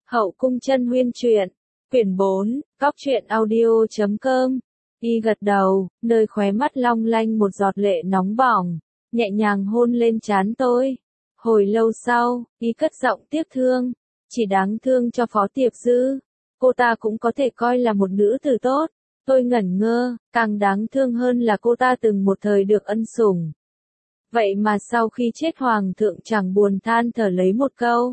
Hậu cung chân huyên truyện, quyển 4, góc truyện audio.com. Y gật đầu, nơi khóe mắt long lanh một giọt lệ nóng bỏng, nhẹ nhàng hôn lên trán tôi. Hồi lâu sau, Y cất giọng tiếc thương, chỉ đáng thương cho Phó Tiệp Dư. Cô ta cũng có thể coi là một nữ tử tốt. Tôi ngẩn ngơ, càng đáng thương hơn là cô ta từng một thời được ân sủng. Vậy mà sau khi chết hoàng thượng chẳng buồn than thở lấy một câu.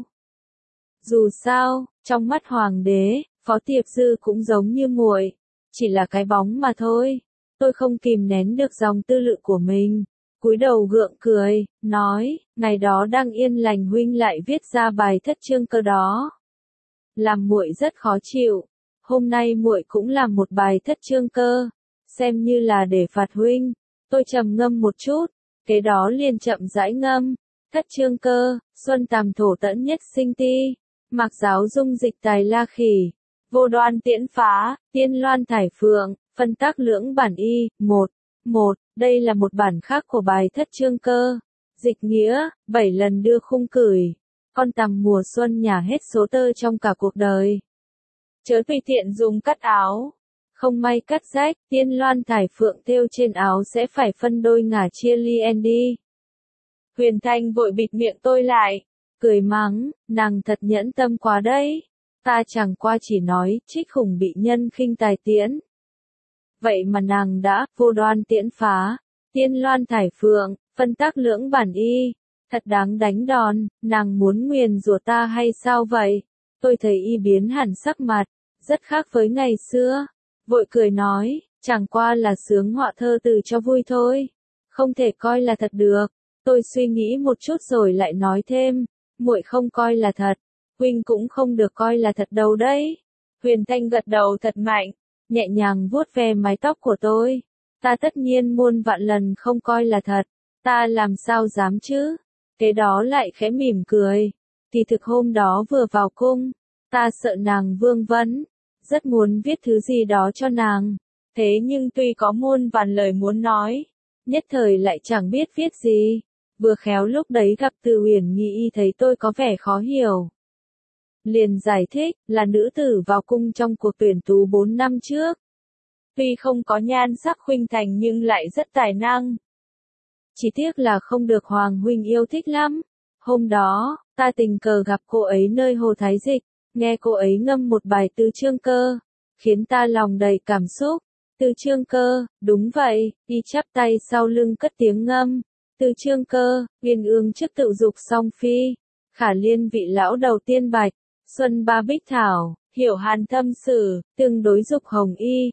Dù sao, trong mắt hoàng đế, Phó Tiệp Dư cũng giống như muội, chỉ là cái bóng mà thôi. Tôi không kìm nén được dòng tư lự của mình, cúi đầu gượng cười, nói, ngày đó đang yên lành huynh lại viết ra bài thất chương cơ đó. Làm muội rất khó chịu, hôm nay muội cũng làm một bài thất chương cơ, xem như là để phạt huynh. Tôi trầm ngâm một chút, kế đó liền chậm rãi ngâm, thất chương cơ, xuân tàm thổ tẫn nhất sinh ti, mạc giáo dung dịch tài la khỉ, vô đoan tiễn phá, tiên loan thải phượng, phân tác lưỡng bản y, một, đây là một bản khác của bài thất chương cơ. Dịch nghĩa, 7 lần đưa khung cửi, con tằm mùa xuân nhả hết số tơ trong cả cuộc đời. Chớ tùy tiện dùng cắt áo, không may cắt rách, tiên loan thải phượng thêu trên áo sẽ phải phân đôi ngả chia lien đi. Huyền Thanh vội bịt miệng tôi lại, cười mắng, nàng thật nhẫn tâm quá đấy, ta chẳng qua chỉ nói, trích khủng bị nhân khinh tài tiễn. Vậy mà nàng đã, vô đoan tiễn phá, tiên loan thải phượng, phân tác lưỡng bản y, thật đáng đánh đòn, nàng muốn nguyền rủa ta hay sao vậy? Tôi thấy Y biến hẳn sắc mặt, rất khác với ngày xưa, vội cười nói, chẳng qua là sướng họa thơ từ cho vui thôi, không thể coi là thật được. Tôi suy nghĩ một chút rồi lại nói thêm, muội không coi là thật, huynh cũng không được coi là thật đâu đấy. Huyền Thanh gật đầu thật mạnh, nhẹ nhàng vuốt ve mái tóc của tôi. Ta tất nhiên muôn vạn lần không coi là thật, ta làm sao dám chứ? Kế đó lại khẽ mỉm cười. Thì thực hôm đó vừa vào cung, ta sợ nàng vương vấn, rất muốn viết thứ gì đó cho nàng. Thế nhưng tuy có muôn vàn lời muốn nói, nhất thời lại chẳng biết viết gì. Vừa khéo lúc đấy gặp Từ Uyển Nghi thấy tôi có vẻ khó hiểu, liền giải thích, là nữ tử vào cung trong cuộc tuyển tú 4 năm trước. Tuy không có nhan sắc khuynh thành nhưng lại rất tài năng. Chỉ tiếc là không được Hoàng huynh yêu thích lắm. Hôm đó, ta tình cờ gặp cô ấy nơi Hồ Thái Dịch, nghe cô ấy ngâm một bài tứ chương cơ, khiến ta lòng đầy cảm xúc. Tứ chương cơ, đúng vậy, Y chắp tay sau lưng cất tiếng ngâm. Tứ chương cơ, uyên ương trước tự dục song phi, khả liên vị lão đầu tiên bạch, xuân ba bích thảo, hiểu hàn thâm sử, tương đối dục hồng y,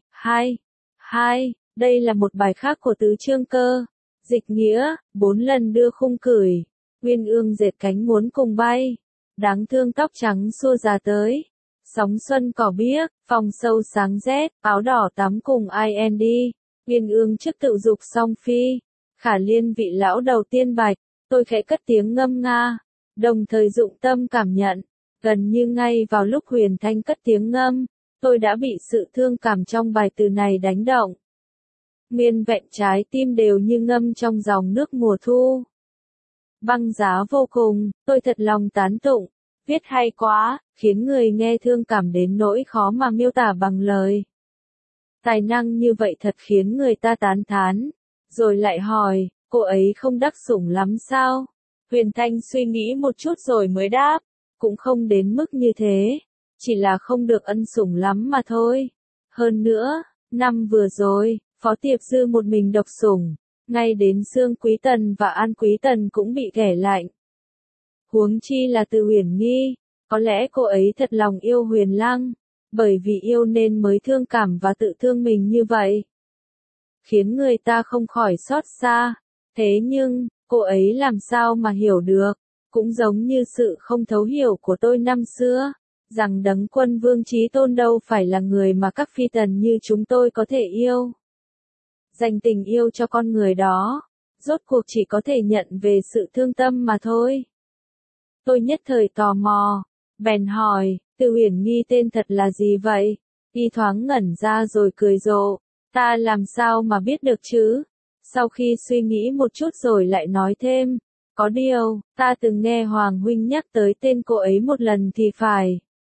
hai, đây là một bài khác của tứ chương cơ. Dịch nghĩa, 4 lần đưa khung cửi, uyên ương dệt cánh muốn cùng bay, đáng thương tóc trắng xua già tới, sóng xuân cỏ biếc, phòng sâu sáng rét, áo đỏ tắm cùng ai đi, uyên ương trước tự dục song phi, khả liên vị lão đầu tiên bạch. Tôi khẽ cất tiếng ngâm nga, đồng thời dụng tâm cảm nhận. Gần như ngay vào lúc Huyền Thanh cất tiếng ngâm, tôi đã bị sự thương cảm trong bài từ này đánh động. Nguyên vẹn trái tim đều như ngâm trong dòng nước mùa thu. Băng giá vô cùng, tôi thật lòng tán tụng, viết hay quá, khiến người nghe thương cảm đến nỗi khó mà miêu tả bằng lời. Tài năng như vậy thật khiến người ta tán thán, rồi lại hỏi, cô ấy không đắc sủng lắm sao? Huyền Thanh suy nghĩ một chút rồi mới đáp, cũng không đến mức như thế, chỉ là không được ân sủng lắm mà thôi. Hơn nữa, năm vừa rồi, Phó Tiệp Dư một mình độc sủng, ngay đến Sương Quý Tần và An Quý Tần cũng bị ghẻ lạnh. Huống chi là Từ Uyển Nghi, có lẽ cô ấy thật lòng yêu Huyền Lăng, bởi vì yêu nên mới thương cảm và tự thương mình như vậy, khiến người ta không khỏi xót xa. Thế nhưng, cô ấy làm sao mà hiểu được, cũng giống như sự không thấu hiểu của tôi năm xưa, rằng Đấng Quân Vương Chí Tôn đâu phải là người mà các phi tần như chúng tôi có thể yêu. Dành tình yêu cho con người đó, rốt cuộc chỉ có thể nhận về sự thương tâm mà thôi. Tôi nhất thời tò mò, bèn hỏi, Từ Uyển Nghi tên thật là gì vậy? Y thoáng ngẩn ra rồi cười rộ, ta làm sao mà biết được chứ? Sau khi suy nghĩ một chút rồi lại nói thêm, có điều, ta từng nghe Hoàng huynh nhắc tới tên cô ấy một lần thì phải.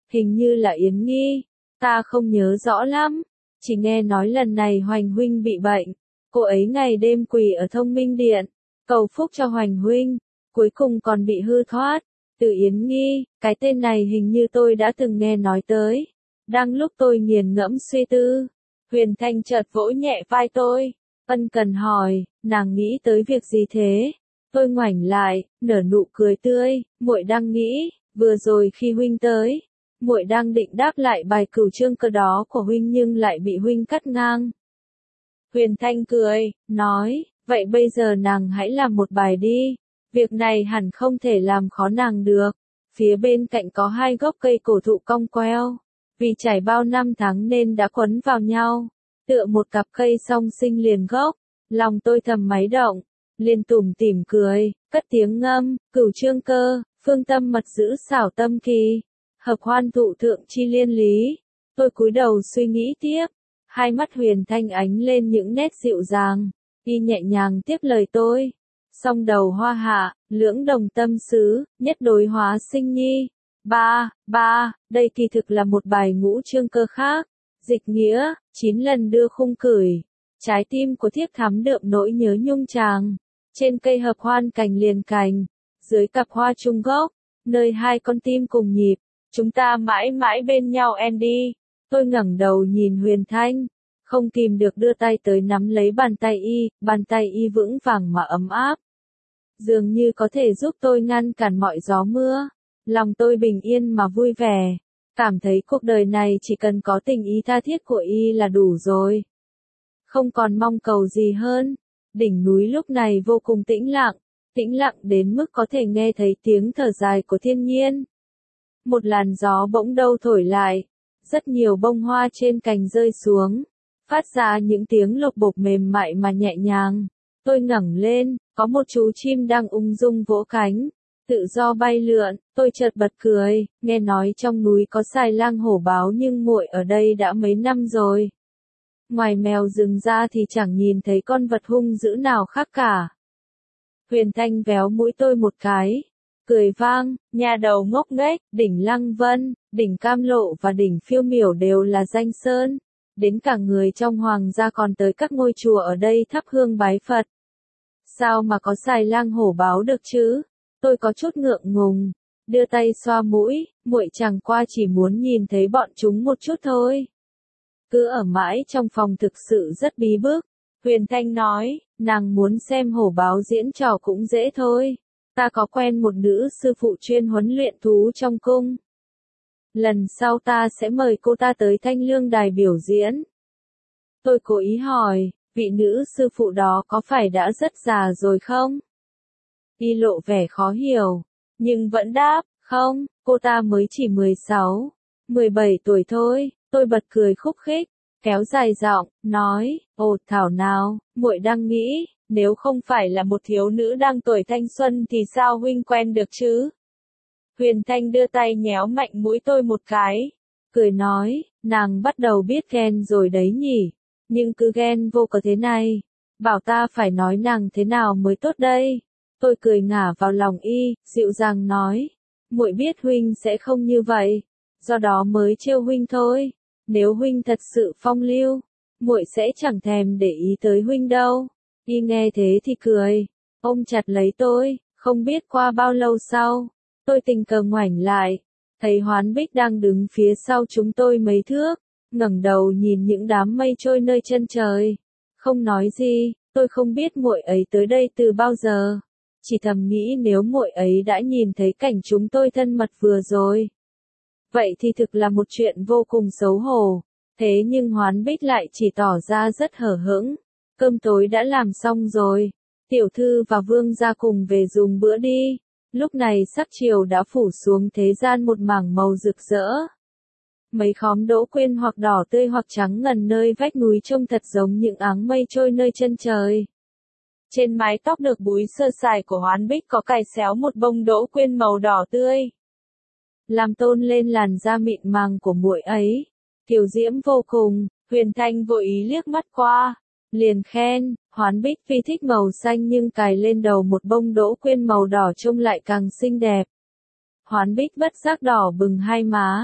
Hình như là Yến Nghi, ta không nhớ rõ lắm, chỉ nghe nói lần này Hoành huynh bị bệnh, cô ấy ngày đêm quỳ ở Thông Minh Điện, cầu phúc cho Hoành huynh, cuối cùng còn bị hư thoát. Từ Yến Nghi, cái tên này hình như tôi đã từng nghe nói tới. Đang lúc tôi nghiền ngẫm suy tư, Huyền Thanh chợt vỗ nhẹ vai tôi, ân cần hỏi, nàng nghĩ tới việc gì thế? Tôi ngoảnh lại, nở nụ cười tươi, muội đang nghĩ, vừa rồi khi huynh tới, muội đang định đáp lại bài cửu chương cơ đó của huynh nhưng lại bị huynh cắt ngang. Huyền Thanh cười, nói, vậy bây giờ nàng hãy làm một bài đi, việc này hẳn không thể làm khó nàng được. Phía bên cạnh có hai gốc cây cổ thụ cong queo, vì trải bao năm tháng nên đã quấn vào nhau, tựa một cặp cây song sinh liền gốc. Lòng tôi thầm máy động, liền tủm tỉm cười, cất tiếng ngâm, cửu chương cơ, phương tâm mật giữ xảo tâm kỳ, hợp hoan thụ thượng chi liên lý. Tôi cúi đầu suy nghĩ tiếp, hai mắt Huyền Thanh ánh lên những nét dịu dàng, y nhẹ nhàng tiếp lời tôi. Song đầu hoa hạ, lưỡng đồng tâm xứ, nhất đối hóa sinh nhi. Đây kỳ thực là một bài ngũ chương cơ khác. Dịch nghĩa, 9 lần đưa khung cửi. Trái tim của thiếp thắm đượm nỗi nhớ nhung chàng. Trên cây hợp hoan cành liền cành. Dưới cặp hoa trung gốc. Nơi hai con tim cùng nhịp. Chúng ta mãi mãi bên nhau Andy. Tôi ngẩng đầu nhìn Huyền Thanh. Không kìm được đưa tay tới nắm lấy bàn tay y vững vàng mà ấm áp. Dường như có thể giúp tôi ngăn cản mọi gió mưa. Lòng tôi bình yên mà vui vẻ. Cảm thấy cuộc đời này chỉ cần có tình ý tha thiết của y là đủ rồi. Không còn mong cầu gì hơn. Đỉnh núi lúc này vô cùng tĩnh lặng đến mức có thể nghe thấy tiếng thở dài của thiên nhiên. Một làn gió bỗng đâu thổi lại. Rất nhiều bông hoa trên cành rơi xuống. Phát ra những tiếng lộc bộc mềm mại mà nhẹ nhàng. Tôi ngẩng lên, có một chú chim đang ung dung vỗ cánh, tự do bay lượn. Tôi chợt bật cười, nghe nói trong núi có xài lang hổ báo nhưng muội ở đây đã mấy năm rồi. Ngoài mèo rừng ra thì chẳng nhìn thấy con vật hung dữ nào khác cả. Huyền Thanh véo mũi tôi một cái, cười vang, nhà đầu ngốc nghếch, đỉnh Lăng Vân, đỉnh Cam Lộ và đỉnh Phiêu Miểu đều là danh sơn. Đến cả người trong hoàng gia còn tới các ngôi chùa ở đây thắp hương bái Phật. Sao mà có xài lang hổ báo được chứ? Tôi có chút ngượng ngùng, đưa tay xoa mũi, muội chẳng qua chỉ muốn nhìn thấy bọn chúng một chút thôi. Cứ ở mãi trong phòng thực sự rất bí bức. Huyền Thanh nói, nàng muốn xem hổ báo diễn trò cũng dễ thôi. Ta có quen một nữ sư phụ chuyên huấn luyện thú trong cung. Lần sau ta sẽ mời cô ta tới Thanh Lương Đài biểu diễn. Tôi cố ý hỏi, vị nữ sư phụ đó có phải đã rất già rồi không? Y lộ vẻ khó hiểu, nhưng vẫn đáp, không, cô ta mới chỉ 16, 17 tuổi thôi. Tôi bật cười khúc khích, kéo dài giọng, nói, ồ thảo nào, muội đang nghĩ, nếu không phải là một thiếu nữ đang tuổi thanh xuân thì sao huynh quen được chứ? Huyền Thanh đưa tay nhéo mạnh mũi tôi một cái, cười nói, nàng bắt đầu biết ghen rồi đấy nhỉ, nhưng cứ ghen vô cớ thế này, bảo ta phải nói nàng thế nào mới tốt đây. Tôi cười ngả vào lòng y, dịu dàng nói, muội biết huynh sẽ không như vậy, do đó mới trêu huynh thôi. Nếu huynh thật sự phong lưu, muội sẽ chẳng thèm để ý tới huynh đâu. Y nghe thế thì cười, ôm chặt lấy tôi. Không biết qua bao lâu sau, tôi tình cờ ngoảnh lại, thấy Hoán Bích đang đứng phía sau chúng tôi mấy thước, ngẩng đầu nhìn những đám mây trôi nơi chân trời, không nói gì. Tôi không biết muội ấy tới đây từ bao giờ, chỉ thầm nghĩ nếu muội ấy đã nhìn thấy cảnh chúng tôi thân mật vừa rồi, vậy thì thực là một chuyện vô cùng xấu hổ. Thế nhưng Hoán Bích lại chỉ tỏ ra rất hở hững. Cơm tối đã làm xong rồi. Tiểu thư và vương gia cùng về dùng bữa đi. Lúc này sắc chiều đã phủ xuống thế gian một mảng màu rực rỡ. Mấy khóm đỗ quyên hoặc đỏ tươi hoặc trắng ngần nơi vách núi trông thật giống những áng mây trôi nơi chân trời. Trên mái tóc được búi sơ sài của Hoán Bích có cài xéo một bông đỗ quyên màu đỏ tươi, làm tôn lên làn da mịn màng của muội ấy. Kiều diễm vô cùng. Huyền Thanh vội ý liếc mắt qua, liền khen, Hoán Bích phi thích màu xanh nhưng cài lên đầu một bông đỗ quyên màu đỏ trông lại càng xinh đẹp. Hoán Bích bất giác đỏ bừng hai má,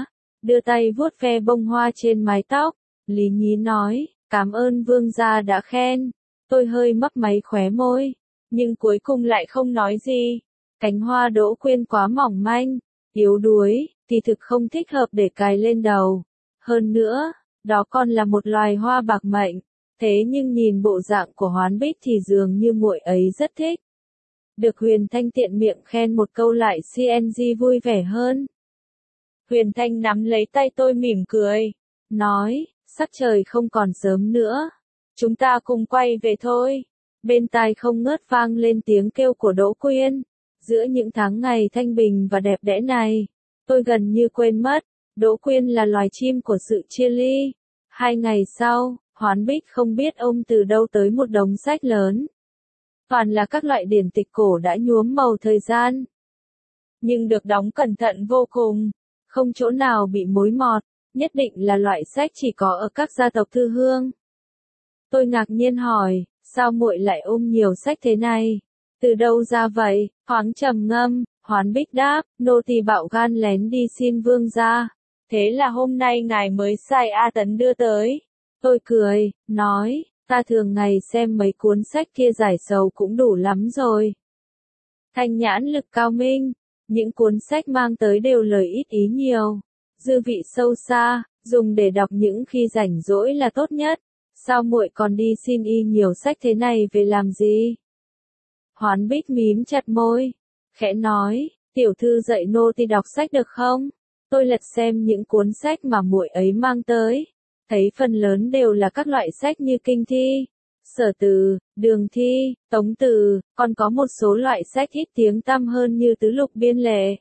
đưa tay vuốt ve bông hoa trên mái tóc. Lý Nhí nói, cảm ơn vương gia đã khen. Tôi hơi mấp máy khóe môi, nhưng cuối cùng lại không nói gì. Cánh hoa Đỗ Quyên quá mỏng manh, yếu đuối, thì thực không thích hợp để cài lên đầu. Hơn nữa, đó còn là một loài hoa bạc mệnh. Thế nhưng nhìn bộ dạng của Hoán Bích thì dường như muội ấy rất thích. Được Huyền Thanh tiện miệng khen một câu lại CNG vui vẻ hơn. Huyền Thanh nắm lấy tay tôi mỉm cười, nói, sắc trời không còn sớm nữa. Chúng ta cùng quay về thôi. Bên tai không ngớt vang lên tiếng kêu của Đỗ Quyên. Giữa những tháng ngày thanh bình và đẹp đẽ này, tôi gần như quên mất, Đỗ Quyên là loài chim của sự chia ly. 2 ngày sau, Hoán Bích không biết ôm từ đâu tới một đống sách lớn. Toàn là các loại điển tịch cổ đã nhuốm màu thời gian. Nhưng được đóng cẩn thận vô cùng, không chỗ nào bị mối mọt, nhất định là loại sách chỉ có ở các gia tộc thư hương. Tôi ngạc nhiên hỏi, sao muội lại ôm nhiều sách thế này? Từ đâu ra vậy? Thoáng trầm ngâm, Hoán Bích đáp, nô tỳ bạo gan lén đi xin vương gia. Thế là hôm nay ngài mới sai A Tấn đưa tới. Tôi cười, nói, ta thường ngày xem mấy cuốn sách kia giải sầu cũng đủ lắm rồi. Thanh nhãn lực cao minh, những cuốn sách mang tới đều lời ít ý nhiều, dư vị sâu xa, dùng để đọc những khi rảnh rỗi là tốt nhất. Sao muội còn đi xin y nhiều sách thế này về làm gì? Hoán Bích mím chặt môi, khẽ nói, tiểu thư dạy nô tỳ đọc sách được không? Tôi lật xem những cuốn sách mà muội ấy mang tới, thấy phần lớn đều là các loại sách như kinh thi, sở từ, đường thi, tống từ, còn có một số loại sách ít tiếng tăm hơn như tứ lục biên lệ.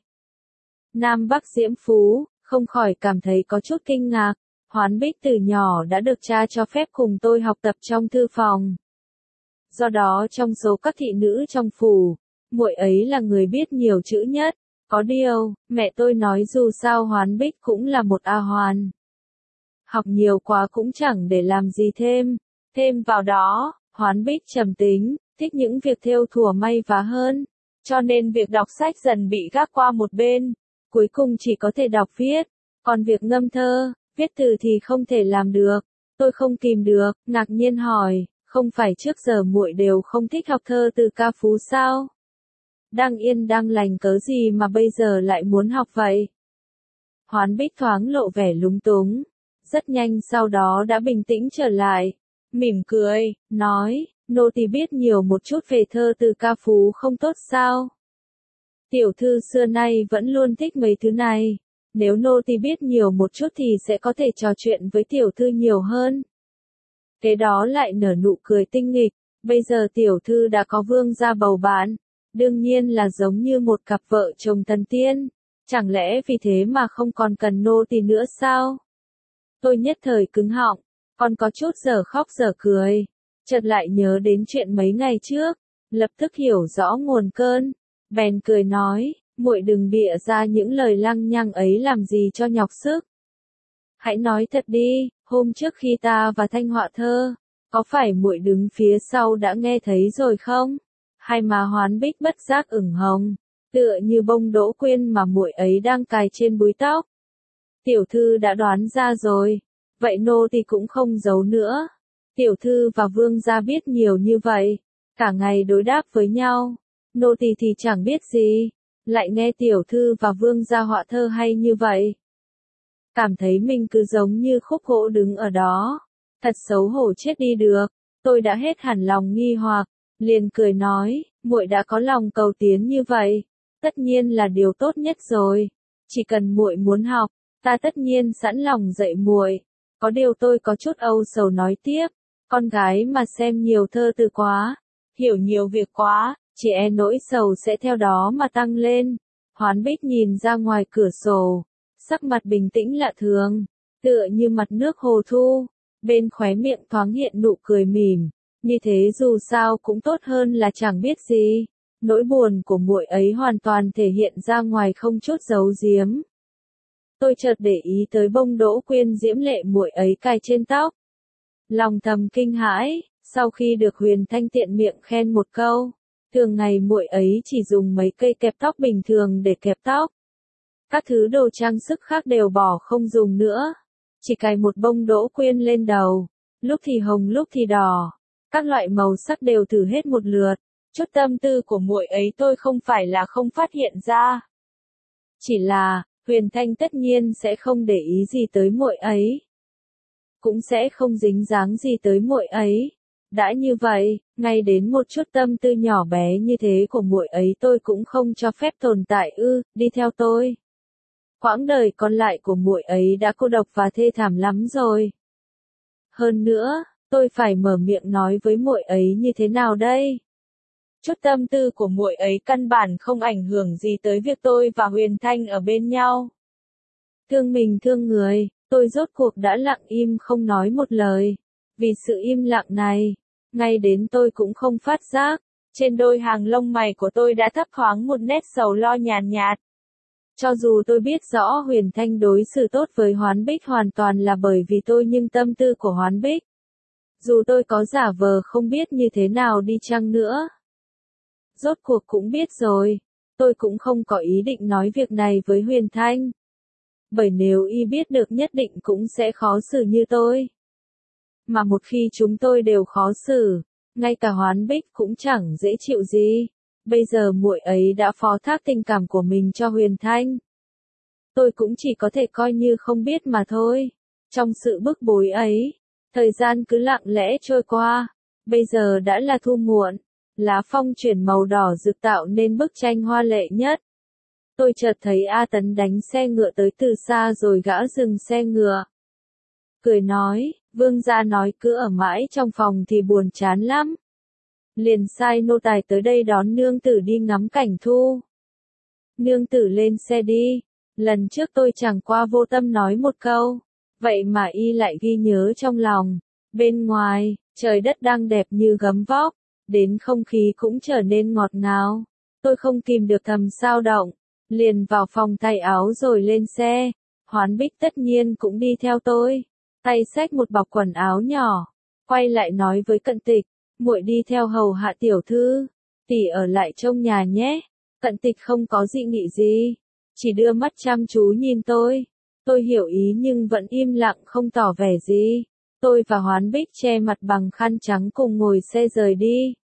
Nam Bắc Diễm Phú, không khỏi cảm thấy có chút kinh ngạc. Hoán Bích từ nhỏ đã được cha cho phép cùng tôi học tập trong thư phòng. Do đó trong số các thị nữ trong phủ, muội ấy là người biết nhiều chữ nhất. Có điều, mẹ tôi nói dù sao Hoán Bích cũng là một A hoàn. Học nhiều quá cũng chẳng để làm gì thêm. Thêm vào đó, Hoán Bích trầm tính, thích những việc thêu thùa may vá hơn. Cho nên việc đọc sách dần bị gác qua một bên. Cuối cùng chỉ có thể đọc viết. Còn việc ngâm thơ, viết từ thì không thể làm được. Tôi không kìm được, ngạc nhiên hỏi, không phải trước giờ muội đều không thích học thơ từ ca phú sao? Đang yên đang lành cớ gì mà bây giờ lại muốn học vậy? Hoán Bích thoáng lộ vẻ lúng túng, rất nhanh sau đó đã bình tĩnh trở lại, mỉm cười, nói, nô tỳ biết nhiều một chút về thơ từ ca phú không tốt sao? Tiểu thư xưa nay vẫn luôn thích mấy thứ này. Nếu nô tỳ biết nhiều một chút thì sẽ có thể trò chuyện với tiểu thư nhiều hơn. Kế đó lại nở nụ cười tinh nghịch, bây giờ tiểu thư đã có vương gia bầu bạn, đương nhiên là giống như một cặp vợ chồng thần tiên, chẳng lẽ vì thế mà không còn cần nô tỳ nữa sao? Tôi nhất thời cứng họng, còn có chút dở khóc dở cười, chợt lại nhớ đến chuyện mấy ngày trước, lập tức hiểu rõ nguồn cơn, bèn cười nói, muội đừng bịa ra những lời lăng nhăng ấy làm gì cho nhọc sức. Hãy nói thật đi, hôm trước khi ta và Thanh họa thơ, có phải muội đứng phía sau đã nghe thấy rồi không? Hai má Hoán Bích bất giác ửng hồng, tựa như bông Đỗ Quyên mà muội ấy đang cài trên búi tóc. Tiểu thư đã đoán ra rồi, vậy nô tỳ cũng không giấu nữa. Tiểu thư và vương gia biết nhiều như vậy, cả ngày đối đáp với nhau, nô tỳ thì chẳng biết gì. Lại nghe tiểu thư và vương gia họa thơ hay như vậy. Cảm thấy mình cứ giống như khúc gỗ đứng ở đó. Thật xấu hổ chết đi được. Tôi đã hết hẳn lòng nghi hoặc, liền cười nói, muội đã có lòng cầu tiến như vậy, tất nhiên là điều tốt nhất rồi. Chỉ cần muội muốn học, ta tất nhiên sẵn lòng dạy muội. Có điều tôi có chút âu sầu nói tiếp, con gái mà xem nhiều thơ từ quá, hiểu nhiều việc quá, chỉ e nỗi sầu sẽ theo đó mà tăng lên. Hoán Bích nhìn ra ngoài cửa sổ, sắc mặt bình tĩnh lạ thường, tựa như mặt nước hồ thu, bên khóe miệng thoáng hiện nụ cười mỉm, như thế dù sao cũng tốt hơn là chẳng biết gì. Nỗi buồn của muội ấy hoàn toàn thể hiện ra ngoài không chút giấu giếm. Tôi chợt để ý tới bông Đỗ Quyên diễm lệ muội ấy cài trên tóc. Lòng thầm kinh hãi, sau khi được Huyền Thanh tiện miệng khen một câu, thường ngày muội ấy chỉ dùng mấy cây kẹp tóc bình thường để kẹp tóc. Các thứ đồ trang sức khác đều bỏ không dùng nữa. Chỉ cài một bông đỗ quyên lên đầu. Lúc thì hồng lúc thì đỏ. Các loại màu sắc đều thử hết một lượt. Chút tâm tư của muội ấy tôi không phải là không phát hiện ra. Chỉ là, Huyền Thanh tất nhiên sẽ không để ý gì tới muội ấy. Cũng sẽ không dính dáng gì tới muội ấy. Đã như vậy, ngay đến một chút tâm tư nhỏ bé như thế của muội ấy tôi cũng không cho phép tồn tại ư, đi theo tôi. Quãng đời còn lại của muội ấy đã cô độc và thê thảm lắm rồi. Hơn nữa, tôi phải mở miệng nói với muội ấy như thế nào đây? Chút tâm tư của muội ấy căn bản không ảnh hưởng gì tới việc tôi và Huyền Thanh ở bên nhau. Thương mình thương người, tôi rốt cuộc đã lặng im không nói một lời. Vì sự im lặng này, ngay đến tôi cũng không phát giác, trên đôi hàng lông mày của tôi đã thấp thoáng một nét sầu lo nhàn nhạt. Cho dù tôi biết rõ Huyền Thanh đối xử tốt với Hoán Bích hoàn toàn là bởi vì tôi nhưng tâm tư của Hoán Bích. Dù tôi có giả vờ không biết như thế nào đi chăng nữa. Rốt cuộc cũng biết rồi, tôi cũng không có ý định nói việc này với Huyền Thanh. Bởi nếu y biết được nhất định cũng sẽ khó xử như tôi. Mà một khi chúng tôi đều khó xử, ngay cả Hoán Bích cũng chẳng dễ chịu gì. Bây giờ muội ấy đã phó thác tình cảm của mình cho Huyền Thanh. Tôi cũng chỉ có thể coi như không biết mà thôi. Trong sự bức bối ấy, thời gian cứ lặng lẽ trôi qua. Bây giờ đã là thu muộn, lá phong chuyển màu đỏ rực tạo nên bức tranh hoa lệ nhất. Tôi chợt thấy A Tấn đánh xe ngựa tới từ xa rồi gã dừng xe ngựa. Cười nói, Vương gia nói cứ ở mãi trong phòng thì buồn chán lắm. Liền sai nô tài tới đây đón nương tử đi ngắm cảnh thu. Nương tử lên xe đi. Lần trước tôi chẳng qua vô tâm nói một câu. Vậy mà y lại ghi nhớ trong lòng. Bên ngoài, trời đất đang đẹp như gấm vóc. Đến không khí cũng trở nên ngọt ngào. Tôi không kìm được thầm sao động. Liền vào phòng thay áo rồi lên xe. Hoán Bích tất nhiên cũng đi theo tôi. Tay xách một bọc quần áo nhỏ. Quay lại nói với Cận Tịch. Muội đi theo hầu hạ tiểu thư. Tỷ ở lại trông nhà nhé. Cận Tịch không có dị nghị gì. Chỉ đưa mắt chăm chú nhìn tôi. Tôi hiểu ý nhưng vẫn im lặng không tỏ vẻ gì. Tôi và Hoán Bích che mặt bằng khăn trắng cùng ngồi xe rời đi.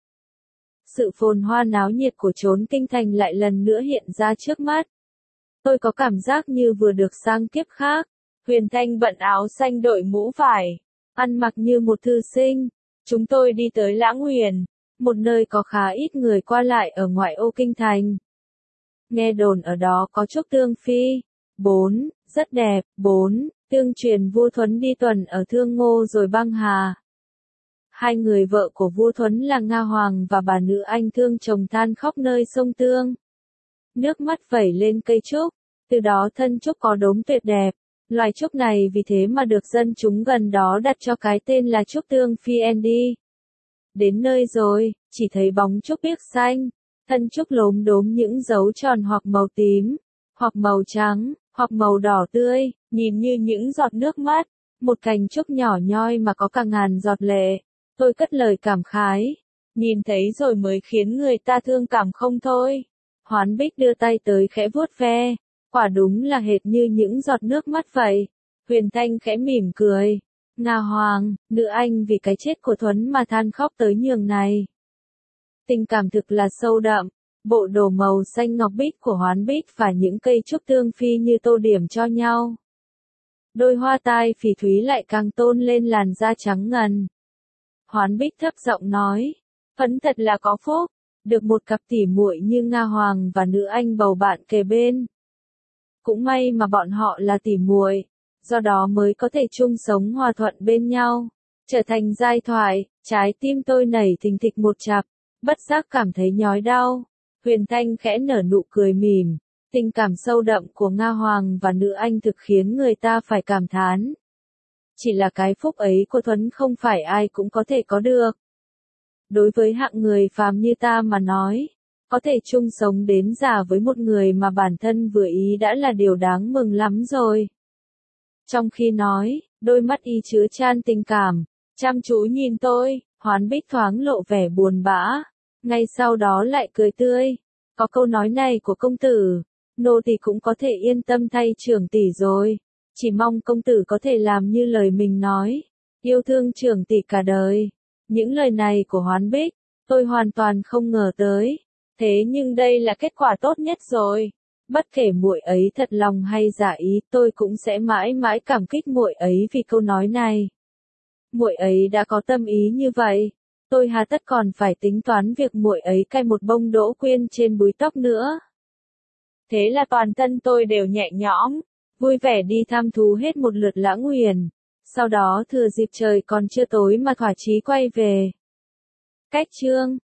Sự phồn hoa náo nhiệt của chốn kinh thành lại lần nữa hiện ra trước mắt. Tôi có cảm giác như vừa được sang kiếp khác. Huyền Thanh bận áo xanh đội mũ vải, ăn mặc như một thư sinh. Chúng tôi đi tới Lãng Huyền, một nơi có khá ít người qua lại ở ngoại ô kinh thành. Nghe đồn ở đó có Trúc Tương Phi. 4. Rất đẹp. 4. Tương truyền vua Thuấn đi tuần ở Thương Ngô rồi băng hà. Hai người vợ của vua Thuấn là Nga Hoàng và bà nữ Anh thương chồng than khóc nơi sông Tương. Nước mắt vẩy lên cây trúc, từ đó thân trúc có đốm tuyệt đẹp. Loài trúc này vì thế mà được dân chúng gần đó đặt cho cái tên là Trúc Tương Phi Andy. Đến nơi rồi, chỉ thấy bóng trúc biếc xanh, thân trúc lốm đốm những dấu tròn hoặc màu tím, hoặc màu trắng, hoặc màu đỏ tươi, nhìn như những giọt nước mắt, một cành trúc nhỏ nhoi mà có cả ngàn giọt lệ. Tôi cất lời cảm khái, nhìn thấy rồi mới khiến người ta thương cảm không thôi. Hoán Bích đưa tay tới khẽ vuốt ve, quả đúng là hệt như những giọt nước mắt vậy. Huyền Thanh khẽ mỉm cười. Nga Hoàng, nữ anh vì cái chết của Thuấn mà than khóc tới nhường này. Tình cảm thực là sâu đậm, bộ đồ màu xanh ngọc bích của Hoán Bích và những cây trúc tương phi như tô điểm cho nhau. Đôi hoa tai phỉ thúy lại càng tôn lên làn da trắng ngần. Hoán Bích thấp giọng nói, Phấn thật là có phúc, được một cặp tỉ muội như Nga Hoàng và nữ anh bầu bạn kề bên. Cũng may mà bọn họ là tỉ muội, do đó mới có thể chung sống hòa thuận bên nhau, trở thành giai thoại. Trái tim tôi nảy thình thịch một chặp, bất giác cảm thấy nhói đau. Huyền Thanh khẽ nở nụ cười mỉm, tình cảm sâu đậm của Nga Hoàng và nữ anh thực khiến người ta phải cảm thán. Chỉ là cái phúc ấy của Thuấn không phải ai cũng có thể có được. Đối với hạng người phàm như ta mà nói, có thể chung sống đến già với một người mà bản thân vừa ý đã là điều đáng mừng lắm rồi. Trong khi nói, đôi mắt y chứa chan tình cảm, chăm chú nhìn tôi, Hoán Bích thoáng lộ vẻ buồn bã, ngay sau đó lại cười tươi. Có câu nói này của công tử, nô tỳ cũng có thể yên tâm thay trưởng tỷ rồi. Chỉ mong công tử có thể làm như lời mình nói, yêu thương trưởng tỷ cả đời. Những lời này của Hoán Bích, tôi hoàn toàn không ngờ tới. Thế nhưng đây là kết quả tốt nhất rồi. Bất kể muội ấy thật lòng hay giả ý, tôi cũng sẽ mãi mãi cảm kích muội ấy vì câu nói này. Muội ấy đã có tâm ý như vậy, tôi hà tất còn phải tính toán việc muội ấy cài một bông đỗ quyên trên búi tóc nữa. Thế là toàn thân tôi đều nhẹ nhõm, vui vẻ đi thăm thú hết một lượt Lãng Uyển. Sau đó thừa dịp trời còn chưa tối mà thỏa chí quay về. Cách chương